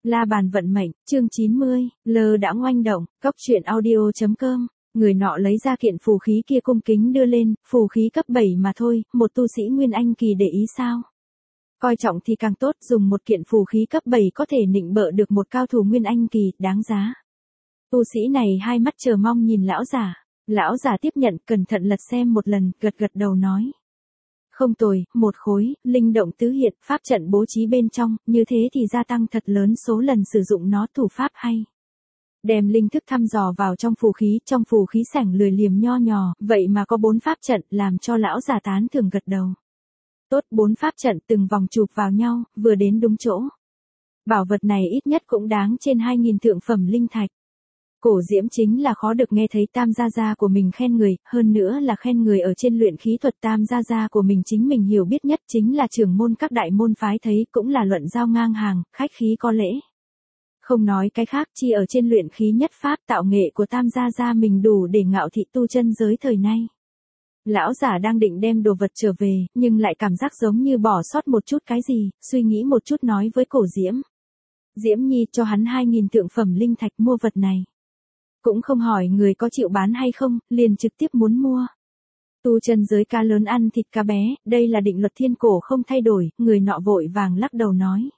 La bàn vận mệnh, chương 90, lơ đãng oanh động, cóc truyện audio.com. Người nọ lấy ra kiện phù khí kia cung kính đưa lên, phù khí cấp 7 mà thôi, một tu sĩ Nguyên Anh kỳ để ý sao? Coi trọng thì càng tốt, dùng một kiện phù khí cấp 7 có thể nịnh bợ được một cao thủ Nguyên Anh kỳ, đáng giá. Tu sĩ này hai mắt chờ mong nhìn lão giả. Lão giả tiếp nhận, cẩn thận lật xem một lần, gật gật đầu nói. Không tồi, một khối, linh động tứ hiện, pháp trận bố trí bên trong, như thế thì gia tăng thật lớn số lần sử dụng nó, thủ pháp hay. Đem linh thức thăm dò vào trong phù khí sảnh lười liềm nho nhỏ, vậy mà có 4 pháp trận, làm cho lão giả tán thưởng gật đầu. Tốt, 4 pháp trận từng vòng chụp vào nhau, vừa đến đúng chỗ. Bảo vật này ít nhất cũng đáng trên 2.000 thượng phẩm linh thạch. Cổ Diễm chính là khó được nghe thấy Tam gia gia của mình khen người, hơn nữa là khen người ở trên luyện khí thuật. Tam gia gia của mình chính mình hiểu biết nhất, chính là trưởng môn các đại môn phái, thấy cũng là luận giao ngang hàng, khách khí có lễ. Không nói cái khác, chi ở trên luyện khí nhất pháp tạo nghệ của Tam gia gia mình đủ để ngạo thị tu chân giới thời nay. Lão giả đang định đem đồ vật trở về, nhưng lại cảm giác giống như bỏ sót một chút cái gì, suy nghĩ một chút nói với Cổ Diễm. Diễm Nhi, cho hắn 2.000 thượng phẩm linh thạch mua vật này. Cũng không hỏi người có chịu bán hay không, liền trực tiếp muốn mua. Tu chân giới cá lớn ăn thịt cá bé, đây là định luật thiên cổ không thay đổi, người nọ vội vàng lắc đầu nói.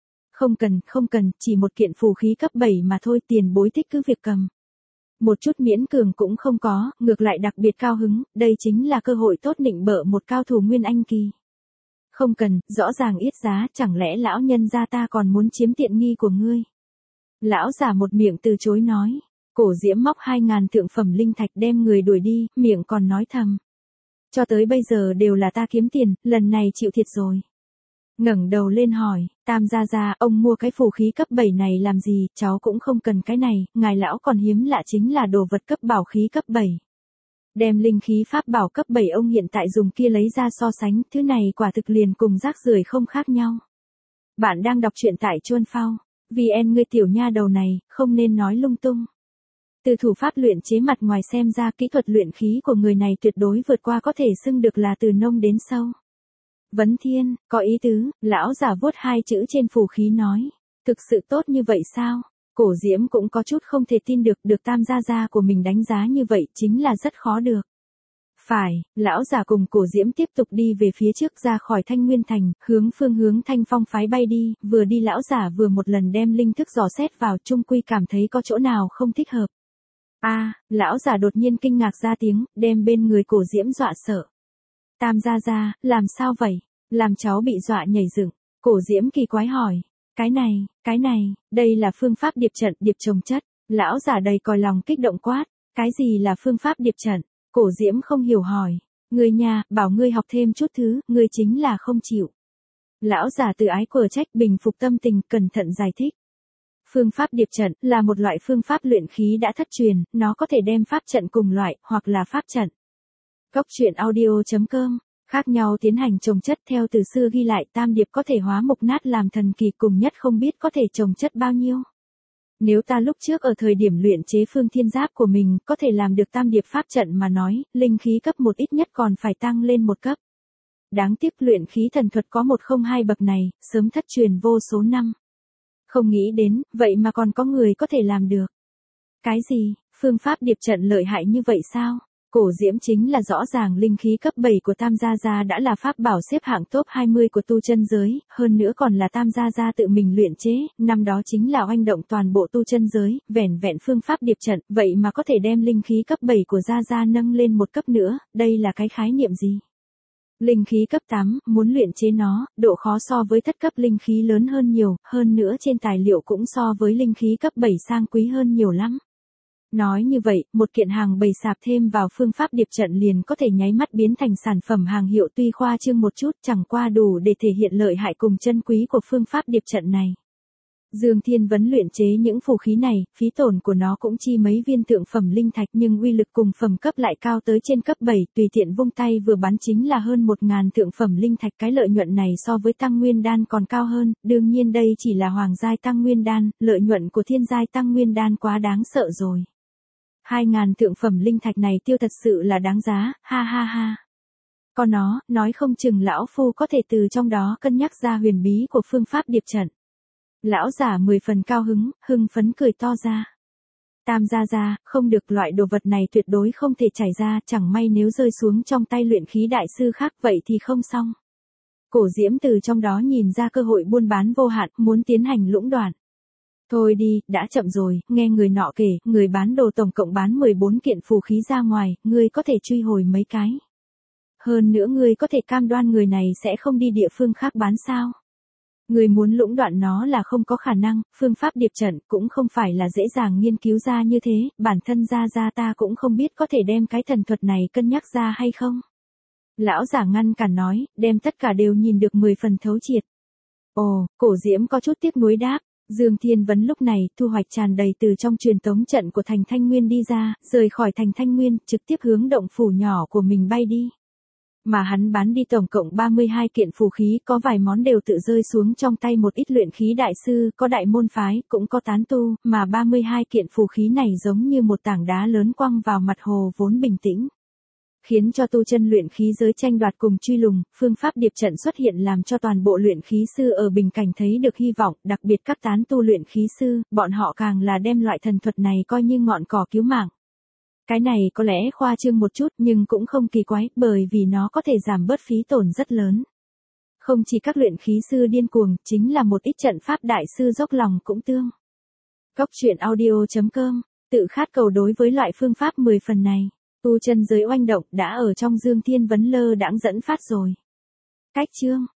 Không cần, chỉ một kiện phù khí cấp 7 mà thôi, tiền bối thích cứ việc cầm. Một chút miễn cường cũng không có, ngược lại đặc biệt cao hứng, đây chính là cơ hội tốt nịnh bợ một cao thủ Nguyên Anh kỳ. Không cần, rõ ràng yết giá, chẳng lẽ lão nhân gia ta còn muốn chiếm tiện nghi của ngươi. Lão giả một miệng từ chối nói. Cổ Diễm móc 2.000 thượng phẩm linh thạch đem người đuổi đi, miệng còn nói thầm. Cho tới bây giờ đều là ta kiếm tiền, lần này chịu thiệt rồi. Ngẩng đầu lên hỏi, Tam gia gia, ông mua cái phù khí cấp 7 này làm gì, cháu cũng không cần cái này, ngài lão còn hiếm lạ chính là đồ vật cấp bảo khí cấp 7. Đem linh khí pháp bảo cấp 7 ông hiện tại dùng kia lấy ra so sánh, thứ này quả thực liền cùng rác rưởi không khác nhau. Bạn đang đọc truyện tại Chuan Phao, VN, ngươi tiểu nha đầu này, không nên nói lung tung. Từ thủ pháp luyện chế mặt ngoài xem ra kỹ thuật luyện khí của người này tuyệt đối vượt qua, có thể xưng được là từ nông đến sâu. Vấn Thiên, có ý tứ, lão giả vuốt 2 chữ trên phù khí nói. Thực sự tốt như vậy sao? Cổ Diễm cũng có chút không thể tin được Tam gia gia của mình đánh giá như vậy chính là rất khó được. Phải, lão giả cùng Cổ Diễm tiếp tục đi về phía trước ra khỏi Thanh Nguyên Thành, hướng Thanh Phong phái bay đi, vừa đi lão giả vừa một lần đem linh thức dò xét vào, chung quy cảm thấy có chỗ nào không thích hợp. Lão giả đột nhiên kinh ngạc ra tiếng, đem bên người Cổ Diễm dọa sợ. Tam gia gia, làm sao vậy? Làm cháu bị dọa nhảy dựng. Cổ Diễm kỳ quái hỏi. Cái này, đây là phương pháp điệp trận, điệp chồng chất. Lão giả đầy còi lòng kích động quát. Cái gì là phương pháp điệp trận? Cổ Diễm không hiểu hỏi. Người nhà, bảo ngươi học thêm chút thứ, ngươi chính là không chịu. Lão giả tự ái quở trách, bình phục tâm tình, cẩn thận giải thích. Phương pháp điệp trận là một loại phương pháp luyện khí đã thất truyền, nó có thể đem pháp trận cùng loại, hoặc là pháp trận. Cóc truyện audio.com, khác nhau tiến hành chồng chất theo từ xưa ghi lại, tam điệp có thể hóa mục nát làm thần kỳ, cùng nhất không biết có thể chồng chất bao nhiêu. Nếu ta lúc trước ở thời điểm luyện chế Phương Thiên Giáp của mình có thể làm được tam điệp pháp trận mà nói, linh khí cấp 1 ít nhất còn phải tăng lên một cấp. Đáng tiếc luyện khí thần thuật có 102 bậc này, sớm thất truyền vô số năm. Không nghĩ đến, vậy mà còn có người có thể làm được. Cái gì, phương pháp điệp trận lợi hại như vậy sao? Cổ Diễm chính là rõ ràng linh khí cấp 7 của Tam gia gia đã là pháp bảo xếp hạng top 20 của tu chân giới, hơn nữa còn là Tam gia gia tự mình luyện chế, năm đó chính là oanh động toàn bộ tu chân giới, vẻn phương pháp điệp trận, vậy mà có thể đem linh khí cấp 7 của gia gia nâng lên một cấp nữa, đây là cái khái niệm gì? Linh khí cấp 8, muốn luyện chế nó, độ khó so với thất cấp linh khí lớn hơn nhiều, hơn nữa trên tài liệu cũng so với linh khí cấp 7 sang quý hơn nhiều lắm. Nói như vậy, một kiện hàng bày sạp thêm vào phương pháp điệp trận liền có thể nháy mắt biến thành sản phẩm hàng hiệu, tuy khoa trương một chút, chẳng qua đủ để thể hiện lợi hại cùng chân quý của phương pháp điệp trận này. Dương Thiên Vấn luyện chế những phù khí này, phí tổn của nó cũng chi mấy viên thượng phẩm linh thạch, nhưng uy lực cùng phẩm cấp lại cao tới trên cấp 7, tùy tiện vung tay vừa bắn chính là hơn 1.000 thượng phẩm linh thạch, cái lợi nhuận này so với tăng nguyên đan còn cao hơn, đương nhiên đây chỉ là hoàng giai tăng nguyên đan, lợi nhuận của thiên giai tăng nguyên đan quá đáng sợ rồi. 2.000 thượng phẩm linh thạch này tiêu thật sự là đáng giá, ha ha ha. Còn nó, nói không chừng lão phu có thể từ trong đó cân nhắc ra huyền bí của phương pháp điệp trận. Lão giả 10 phần cao hứng, hưng phấn cười to ra. Tam gia, không được, loại đồ vật này tuyệt đối không thể chảy ra, chẳng may nếu rơi xuống trong tay luyện khí đại sư khác vậy thì không xong. Cổ Diễm từ trong đó nhìn ra cơ hội buôn bán vô hạn, muốn tiến hành lũng đoạn. Thôi đi, đã chậm rồi, nghe người nọ kể, người bán đồ tổng cộng bán 14 kiện phù khí ra ngoài, ngươi có thể truy hồi mấy cái. Hơn nữa ngươi có thể cam đoan người này sẽ không đi địa phương khác bán sao. Người muốn lũng đoạn nó là không có khả năng, phương pháp điệp trận cũng không phải là dễ dàng nghiên cứu ra như thế, bản thân ra ta cũng không biết có thể đem cái thần thuật này cân nhắc ra hay không. Lão giả ngăn cản nói, đem tất cả đều nhìn được 10 phần thấu triệt. Ồ, Cổ Diễm có chút tiếc nuối đáp. Dương Thiên Vấn lúc này thu hoạch tràn đầy từ trong truyền tống trận của thành Thanh Nguyên đi ra, rời khỏi thành Thanh Nguyên, trực tiếp hướng động phủ nhỏ của mình bay đi. Mà hắn bán đi tổng cộng 32 kiện phù khí, có vài món đều tự rơi xuống trong tay một ít luyện khí đại sư, có đại môn phái, cũng có tán tu, mà 32 kiện phù khí này giống như một tảng đá lớn quăng vào mặt hồ vốn bình tĩnh. Khiến cho tu chân luyện khí giới tranh đoạt cùng truy lùng, phương pháp điệp trận xuất hiện làm cho toàn bộ luyện khí sư ở bình cảnh thấy được hy vọng, đặc biệt các tán tu luyện khí sư, bọn họ càng là đem loại thần thuật này coi như ngọn cỏ cứu mạng. Cái này có lẽ khoa trương một chút nhưng cũng không kỳ quái, bởi vì nó có thể giảm bớt phí tổn rất lớn. Không chỉ các luyện khí sư điên cuồng, chính là một ít trận pháp đại sư dốc lòng cũng tương. Cóc truyện audio.com, tự khát cầu đối với loại phương pháp 10 phần này. Tu chân giới oanh động đã ở trong Dương Thiên Vấn lơ đãng dẫn phát rồi. Cách chương